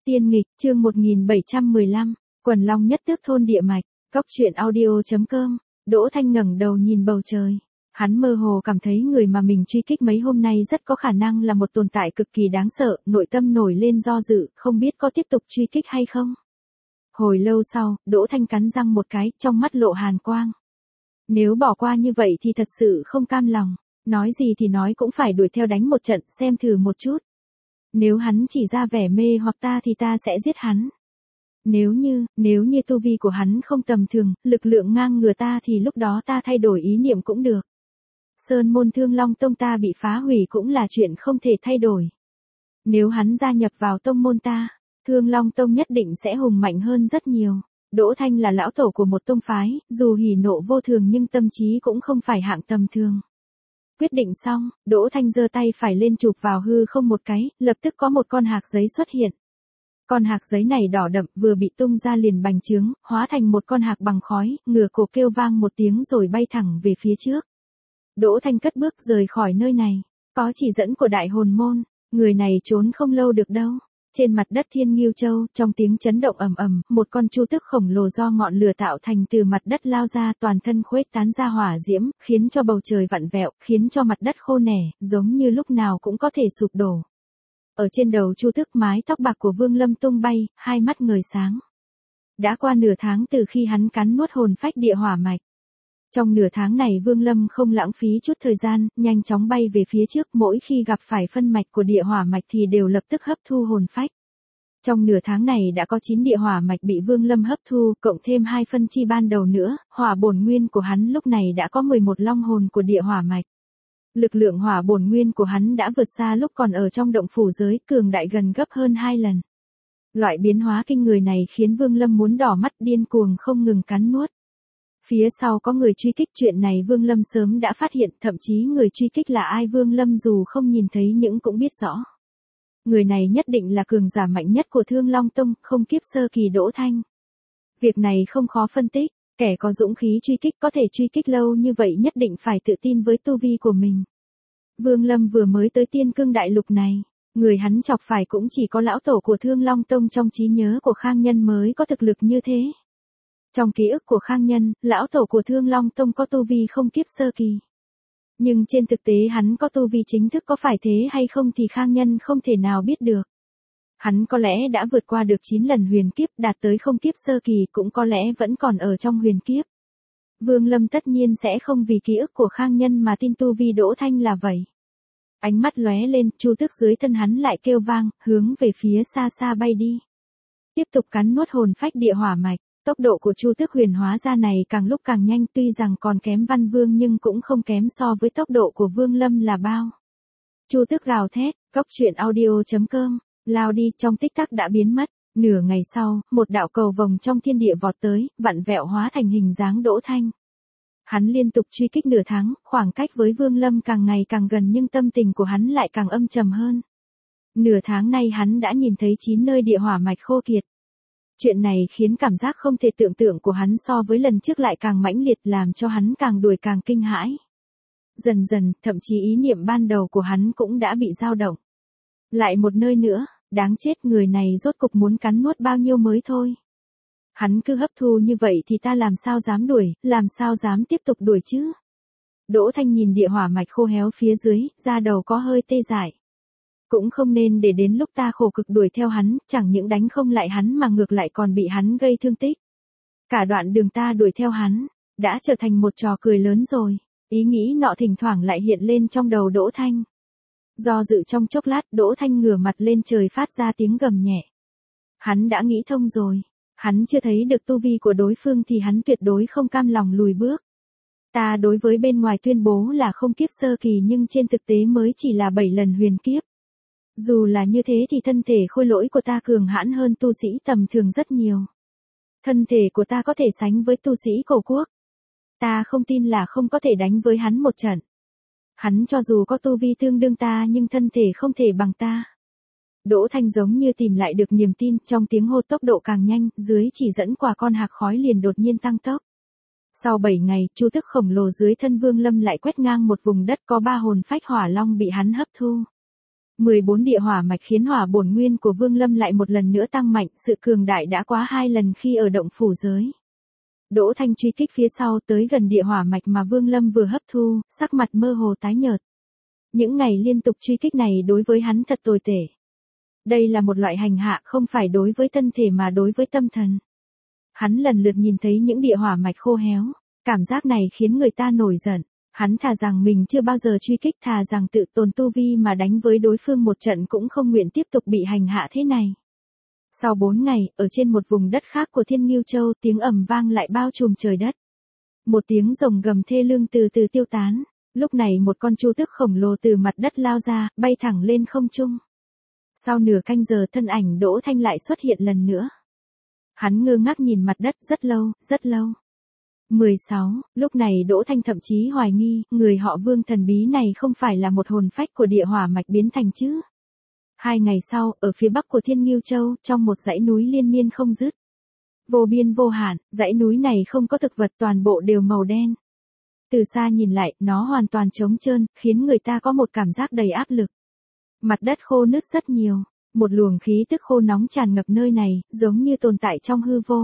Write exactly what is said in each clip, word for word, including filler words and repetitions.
Tiên nghịch, chương một nghìn bảy trăm mười lăm, Quần Long nhất tước thôn địa mạch, Cóc truyện audio chấm com. Đỗ Thanh ngẩng đầu nhìn bầu trời. Hắn mơ hồ cảm thấy người mà mình truy kích mấy hôm nay rất có khả năng là một tồn tại cực kỳ đáng sợ, nội tâm nổi lên do dự, không biết có tiếp tục truy kích hay không. Hồi lâu sau, Đỗ Thanh cắn răng một cái, trong mắt lộ hàn quang. Nếu bỏ qua như vậy thì thật sự không cam lòng, nói gì thì nói cũng phải đuổi theo đánh một trận xem thử một chút. Nếu hắn chỉ ra vẻ mê hoặc ta thì ta sẽ giết hắn. Nếu như, nếu như tu vi của hắn không tầm thường, lực lượng ngang ngửa ta thì lúc đó ta thay đổi ý niệm cũng được. Sơn môn Thương Long Tông ta bị phá hủy cũng là chuyện không thể thay đổi. Nếu hắn gia nhập vào tông môn ta, Thương Long Tông nhất định sẽ hùng mạnh hơn rất nhiều. Đỗ Thanh là lão tổ của một tông phái, dù hỉ nộ vô thường nhưng tâm trí cũng không phải hạng tầm thường. Quyết định xong, Đỗ Thanh giơ tay phải lên chụp vào hư không một cái, lập tức có một con hạc giấy xuất hiện. Con hạc giấy này đỏ đậm, vừa bị tung ra liền bành trướng, hóa thành một con hạc bằng khói, ngửa cổ kêu vang một tiếng rồi bay thẳng về phía trước. Đỗ Thanh cất bước rời khỏi nơi này, có chỉ dẫn của đại hồn môn, người này trốn không lâu được đâu. Trên mặt đất Thiên Ngưu Châu, trong tiếng chấn động ầm ầm, một con chu tước khổng lồ do ngọn lửa tạo thành từ mặt đất lao ra, toàn thân khuếch tán ra hỏa diễm, khiến cho bầu trời vặn vẹo, khiến cho mặt đất khô nẻ, giống như lúc nào cũng có thể sụp đổ. Ở trên đầu chu tước mái tóc bạc của Vương Lâm tung bay, hai mắt ngời sáng. Đã qua nửa tháng từ khi hắn cắn nuốt hồn phách địa hỏa mạch. Trong nửa tháng này Vương Lâm không lãng phí chút thời gian, nhanh chóng bay về phía trước, mỗi khi gặp phải phân mạch của địa hỏa mạch thì đều lập tức hấp thu hồn phách. Trong nửa tháng này đã có chín địa hỏa mạch bị Vương Lâm hấp thu, cộng thêm hai phân chi ban đầu nữa, hỏa bổn nguyên của hắn lúc này đã có mười một long hồn của địa hỏa mạch. Lực lượng hỏa bổn nguyên của hắn đã vượt xa lúc còn ở trong động phủ giới, cường đại gần gấp hơn hai lần. Loại biến hóa kinh người này khiến Vương Lâm muốn đỏ mắt, điên cuồng không ngừng cắn nuốt. Phía sau có người truy kích, chuyện này Vương Lâm sớm đã phát hiện, thậm chí người truy kích là ai Vương Lâm dù không nhìn thấy nhưng cũng biết rõ. Người này nhất định là cường giả mạnh nhất của Thương Long Tông, không kiếp sơ kỳ Đỗ Thanh. Việc này không khó phân tích, kẻ có dũng khí truy kích có thể truy kích lâu như vậy nhất định phải tự tin với tu vi của mình. Vương Lâm vừa mới tới Tiên Cương Đại Lục này, người hắn chọc phải cũng chỉ có lão tổ của Thương Long Tông trong trí nhớ của Khang Nhân mới có thực lực như thế. Trong ký ức của Khang Nhân, lão tổ của Thương Long Tông có tu vi không kiếp sơ kỳ. Nhưng trên thực tế hắn có tu vi chính thức có phải thế hay không thì Khang Nhân không thể nào biết được. Hắn có lẽ đã vượt qua được chín lần huyền kiếp, đạt tới không kiếp sơ kỳ, cũng có lẽ vẫn còn ở trong huyền kiếp. Vương Lâm tất nhiên sẽ không vì ký ức của Khang Nhân mà tin tu vi Đỗ Thanh là vậy. Ánh mắt lóe lên, chu tước dưới thân hắn lại kêu vang, hướng về phía xa xa bay đi. Tiếp tục cắn nuốt hồn phách địa hỏa mạch. Tốc độ của chu tước huyền hóa ra này càng lúc càng nhanh, tuy rằng còn kém Văn Vương nhưng cũng không kém so với tốc độ của Vương Lâm là bao. Chu tước gào thét, Cóc truyện audio chấm com, lao đi, trong tích tắc đã biến mất. Nửa ngày sau, một đạo cầu vồng trong thiên địa vọt tới, vặn vẹo hóa thành hình dáng Đỗ Thanh. Hắn liên tục truy kích nửa tháng, khoảng cách với Vương Lâm càng ngày càng gần nhưng tâm tình của hắn lại càng âm trầm hơn. Nửa tháng nay hắn đã nhìn thấy chín nơi địa hỏa mạch khô kiệt. Chuyện này khiến cảm giác không thể tưởng tượng của hắn so với lần trước lại càng mãnh liệt, làm cho hắn càng đuổi càng kinh hãi. Dần dần, thậm chí ý niệm ban đầu của hắn cũng đã bị dao động. Lại một nơi nữa, đáng chết, người này rốt cục muốn cắn nuốt bao nhiêu mới thôi. Hắn cứ hấp thu như vậy thì ta làm sao dám đuổi, làm sao dám tiếp tục đuổi chứ. Đỗ Thanh nhìn địa hỏa mạch khô héo phía dưới, da đầu có hơi tê dại. Cũng không nên để đến lúc ta khổ cực đuổi theo hắn, chẳng những đánh không lại hắn mà ngược lại còn bị hắn gây thương tích. Cả đoạn đường ta đuổi theo hắn, đã trở thành một trò cười lớn rồi. Ý nghĩ nọ thỉnh thoảng lại hiện lên trong đầu Đỗ Thanh. Do dự trong chốc lát, Đỗ Thanh ngửa mặt lên trời phát ra tiếng gầm nhẹ. Hắn đã nghĩ thông rồi. Hắn chưa thấy được tu vi của đối phương thì hắn tuyệt đối không cam lòng lùi bước. Ta đối với bên ngoài tuyên bố là không kiếp sơ kỳ nhưng trên thực tế mới chỉ là bảy lần huyền kiếp. Dù là như thế thì thân thể khôi lỗi của ta cường hãn hơn tu sĩ tầm thường rất nhiều. Thân thể của ta có thể sánh với tu sĩ cổ quốc. Ta không tin là không có thể đánh với hắn một trận. Hắn cho dù có tu vi tương đương ta nhưng thân thể không thể bằng ta. Đỗ Thanh giống như tìm lại được niềm tin, trong tiếng hô tốc độ càng nhanh, dưới chỉ dẫn quả con hạc khói liền đột nhiên tăng tốc. Sau bảy ngày, chu tước khổng lồ dưới thân Vương Lâm lại quét ngang một vùng đất, có ba hồn phách hỏa long bị hắn hấp thu. mười bốn địa hỏa mạch khiến hỏa bổn nguyên của Vương Lâm lại một lần nữa tăng mạnh, sự cường đại đã quá hai lần khi ở động phủ giới. Đỗ Thanh truy kích phía sau tới gần địa hỏa mạch mà Vương Lâm vừa hấp thu, sắc mặt mơ hồ tái nhợt. Những ngày liên tục truy kích này đối với hắn thật tồi tệ. Đây là một loại hành hạ không phải đối với thân thể mà đối với tâm thần. Hắn lần lượt nhìn thấy những địa hỏa mạch khô héo, cảm giác này khiến người ta nổi giận. Hắn thà rằng mình chưa bao giờ truy kích, thà rằng tự tồn tu vi mà đánh với đối phương một trận cũng không nguyện tiếp tục bị hành hạ thế này. Sau bốn ngày, ở trên một vùng đất khác của Thiên Ngưu Châu, tiếng ầm vang lại bao trùm trời đất. Một tiếng rồng gầm thê lương từ từ tiêu tán. Lúc này một con chu tước khổng lồ từ mặt đất lao ra, bay thẳng lên không trung. Sau nửa canh giờ thân ảnh Đỗ Thanh lại xuất hiện lần nữa. Hắn ngơ ngác nhìn mặt đất rất lâu, rất lâu. mười sáu, lúc này Đỗ Thanh thậm chí hoài nghi, người họ Vương thần bí này không phải là một hồn phách của địa hỏa mạch biến thành chứ. Hai ngày sau, ở phía bắc của Thiên Ngưu Châu, trong một dãy núi liên miên không dứt. Vô biên vô hạn, dãy núi này không có thực vật, toàn bộ đều màu đen. Từ xa nhìn lại, nó hoàn toàn trống trơn, khiến người ta có một cảm giác đầy áp lực. Mặt đất khô nứt rất nhiều, một luồng khí tức khô nóng tràn ngập nơi này, giống như tồn tại trong hư vô.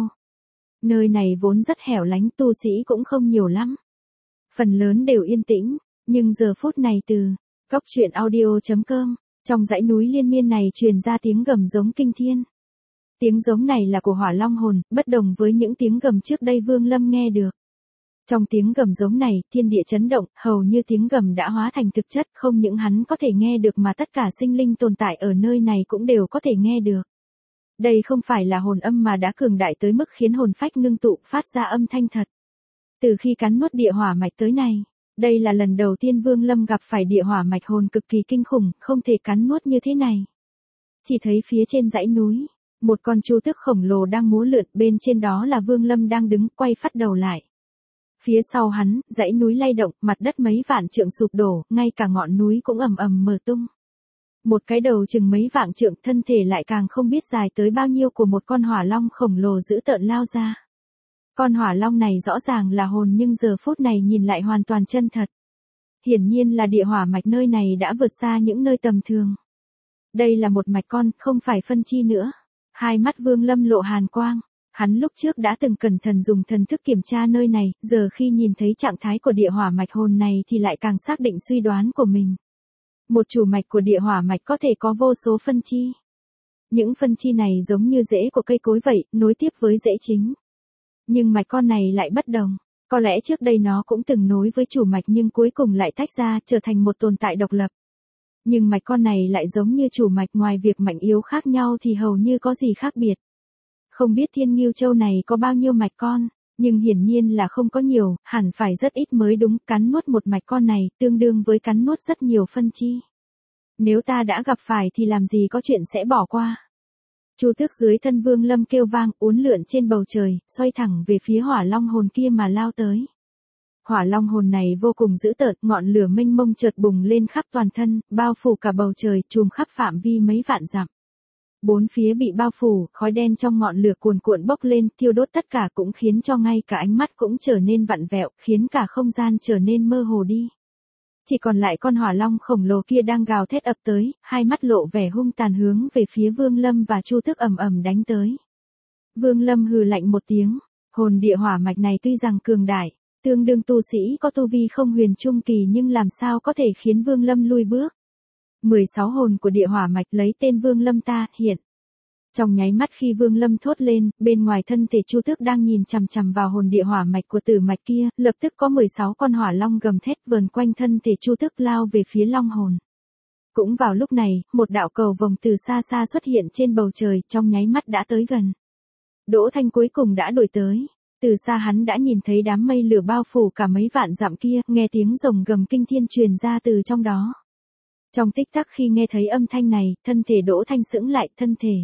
Nơi này vốn rất hẻo lánh, tu sĩ cũng không nhiều lắm. Phần lớn đều yên tĩnh, nhưng giờ phút này từ cốc truyện audio chấm com, trong dãy núi liên miên này truyền ra tiếng gầm giống kinh thiên. Tiếng giống này là của hỏa long hồn, bất đồng với những tiếng gầm trước đây Vương Lâm nghe được. Trong tiếng gầm giống này, thiên địa chấn động, hầu như tiếng gầm đã hóa thành thực chất, không những hắn có thể nghe được mà tất cả sinh linh tồn tại ở nơi này cũng đều có thể nghe được. Đây không phải là hồn âm mà đã cường đại tới mức khiến hồn phách ngưng tụ phát ra âm thanh thật. Từ khi cắn nuốt địa hỏa mạch tới này, đây là lần đầu tiên Vương Lâm gặp phải địa hỏa mạch hồn cực kỳ kinh khủng, không thể cắn nuốt như thế này. Chỉ thấy phía trên dãy núi, một con chu tước khổng lồ đang múa lượn, bên trên đó là Vương Lâm đang đứng quay phắt đầu lại. Phía sau hắn, dãy núi lay động, mặt đất mấy vạn trượng sụp đổ, ngay cả ngọn núi cũng ầm ầm mở tung. Một cái đầu chừng mấy vạn trượng, thân thể lại càng không biết dài tới bao nhiêu của một con hỏa long khổng lồ dữ tợn lao ra. Con hỏa long này rõ ràng là hồn nhưng giờ phút này nhìn lại hoàn toàn chân thật. Hiển nhiên là địa hỏa mạch nơi này đã vượt xa những nơi tầm thường. Đây là một mạch con, không phải phân chi nữa. Hai mắt Vương Lâm lộ hàn quang. Hắn lúc trước đã từng cẩn thận dùng thần thức kiểm tra nơi này, giờ khi nhìn thấy trạng thái của địa hỏa mạch hồn này thì lại càng xác định suy đoán của mình. Một chủ mạch của địa hỏa mạch có thể có vô số phân chi. Những phân chi này giống như rễ của cây cối vậy, nối tiếp với rễ chính. Nhưng mạch con này lại bất đồng. Có lẽ trước đây nó cũng từng nối với chủ mạch nhưng cuối cùng lại tách ra, trở thành một tồn tại độc lập. Nhưng mạch con này lại giống như chủ mạch, ngoài việc mạnh yếu khác nhau thì hầu như có gì khác biệt. Không biết Thiên Ngưu Châu này có bao nhiêu mạch con, nhưng hiển nhiên là không có nhiều, hẳn phải rất ít mới đúng. Cắn nuốt một mạch con này, tương đương với cắn nuốt rất nhiều phân chi. Nếu ta đã gặp phải thì làm gì có chuyện sẽ bỏ qua. Chu tước dưới thân Vương Lâm kêu vang, uốn lượn trên bầu trời, xoay thẳng về phía hỏa long hồn kia mà lao tới. Hỏa long hồn này vô cùng dữ tợn, ngọn lửa mênh mông chợt bùng lên khắp toàn thân, bao phủ cả bầu trời, trùm khắp phạm vi mấy vạn dặm. Bốn phía bị bao phủ, khói đen trong ngọn lửa cuồn cuộn bốc lên, thiêu đốt tất cả, cũng khiến cho ngay cả ánh mắt cũng trở nên vặn vẹo, khiến cả không gian trở nên mơ hồ đi. Chỉ còn lại con hỏa long khổng lồ kia đang gào thét ập tới, hai mắt lộ vẻ hung tàn hướng về phía Vương Lâm và Chu Tước ầm ầm đánh tới. Vương Lâm hừ lạnh một tiếng, hồn địa hỏa mạch này tuy rằng cường đại, tương đương tu sĩ có tu vi không huyền trung kỳ, nhưng làm sao có thể khiến Vương Lâm lui bước. mười sáu hồn của địa hỏa mạch lấy tên Vương Lâm ta hiện. Trong nháy mắt khi Vương Lâm thốt lên, bên ngoài thân thể Chu Tước đang nhìn chằm chằm vào hồn địa hỏa mạch của tử mạch kia, lập tức có mười sáu con hỏa long gầm thét vờn quanh thân thể Chu Tước lao về phía long hồn. Cũng vào lúc này, một đạo cầu vồng từ xa xa xuất hiện trên bầu trời, trong nháy mắt đã tới gần. Đỗ Thanh cuối cùng đã đuổi tới. Từ xa hắn đã nhìn thấy đám mây lửa bao phủ cả mấy vạn dặm kia, nghe tiếng rồng gầm kinh thiên truyền ra từ trong đó. Trong tích tắc khi nghe thấy âm thanh này, thân thể Đỗ Thanh sững lại, thân thể.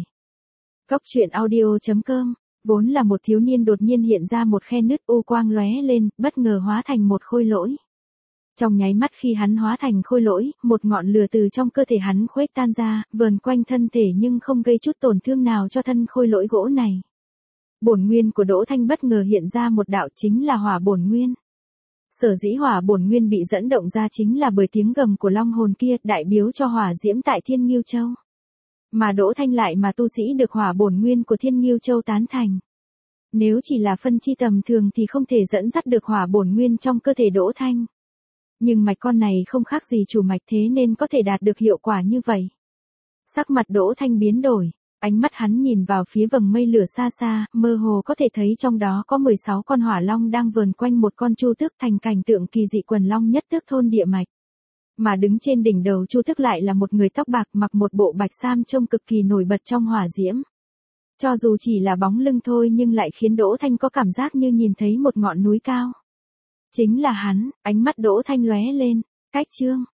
Cốc truyện audio chấm com, vốn là một thiếu niên đột nhiên hiện ra một khe nứt, u quang lóe lên, bất ngờ hóa thành một khôi lỗi. Trong nháy mắt khi hắn hóa thành khôi lỗi, một ngọn lửa từ trong cơ thể hắn khuếch tan ra, vờn quanh thân thể nhưng không gây chút tổn thương nào cho thân khôi lỗi gỗ này. Bổn nguyên của Đỗ Thanh bất ngờ hiện ra một đạo, chính là hỏa bổn nguyên. Sở dĩ hỏa bổn nguyên bị dẫn động ra chính là bởi tiếng gầm của long hồn kia, đại biểu cho hỏa diễm tại Thiên Ngưu Châu. Mà Đỗ Thanh lại mà tu sĩ được hỏa bổn nguyên của Thiên Ngưu Châu tán thành. Nếu chỉ là phân chi tầm thường thì không thể dẫn dắt được hỏa bổn nguyên trong cơ thể Đỗ Thanh. Nhưng mạch con này không khác gì chủ mạch, thế nên có thể đạt được hiệu quả như vậy. Sắc mặt Đỗ Thanh biến đổi, ánh mắt hắn nhìn vào phía vầng mây lửa xa xa, mơ hồ có thể thấy trong đó có mười sáu con hỏa long đang vờn quanh một con chu tước, thành cảnh tượng kỳ dị quần long nhất tước thôn địa mạch. Mà đứng trên đỉnh đầu chu tước lại là một người tóc bạc mặc một bộ bạch sam trông cực kỳ nổi bật trong hỏa diễm. Cho dù chỉ là bóng lưng thôi nhưng lại khiến Đỗ Thanh có cảm giác như nhìn thấy một ngọn núi cao. Chính là hắn, ánh mắt Đỗ Thanh lóe lên, cách chương.